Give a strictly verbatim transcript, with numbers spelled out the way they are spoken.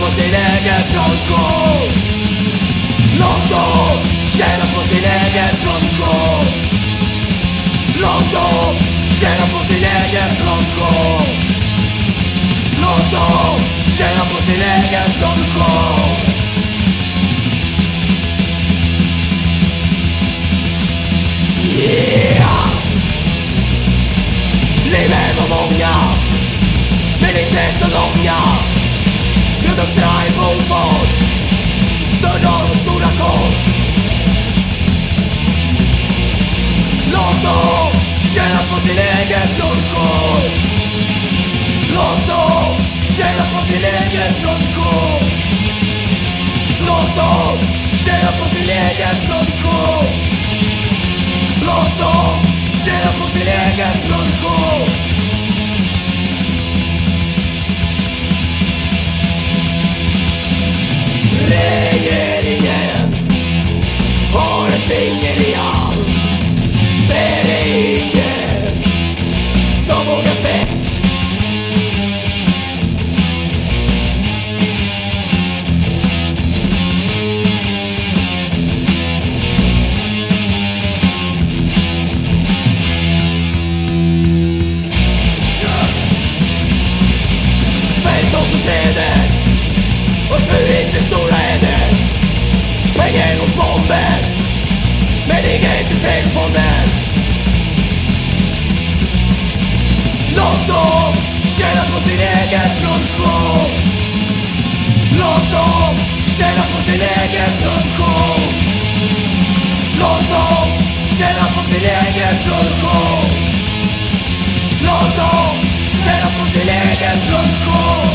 sin egen produktion. Låt dem tjäna på sin egen produktion. Låt dem tjäna på sin egen produktion. Låt dem tjäna på sin egen produktion. Yeah! Livet var många, men inte så långa. Produkterna i Bofors, störda och stora kors. Låt dem tjäna på sin egen produktion. Låt dem tjäna på sin egen produktion. Låt dem tjäna på sin egen produktion. Låt dem tjäna på sin egen produktion. Regeringen har ett finger i allt. Det är ingen som vågar se. Sverige som städer och svurit till stora händer. Pengar och bomber, men inga till fredsfonder. Låt dem tjäna på sin egen produktion. Låt dem tjäna på sin egen produktion. Låt dem tjäna på sin egen produktion. Låt dem tjäna på sin egen produktion.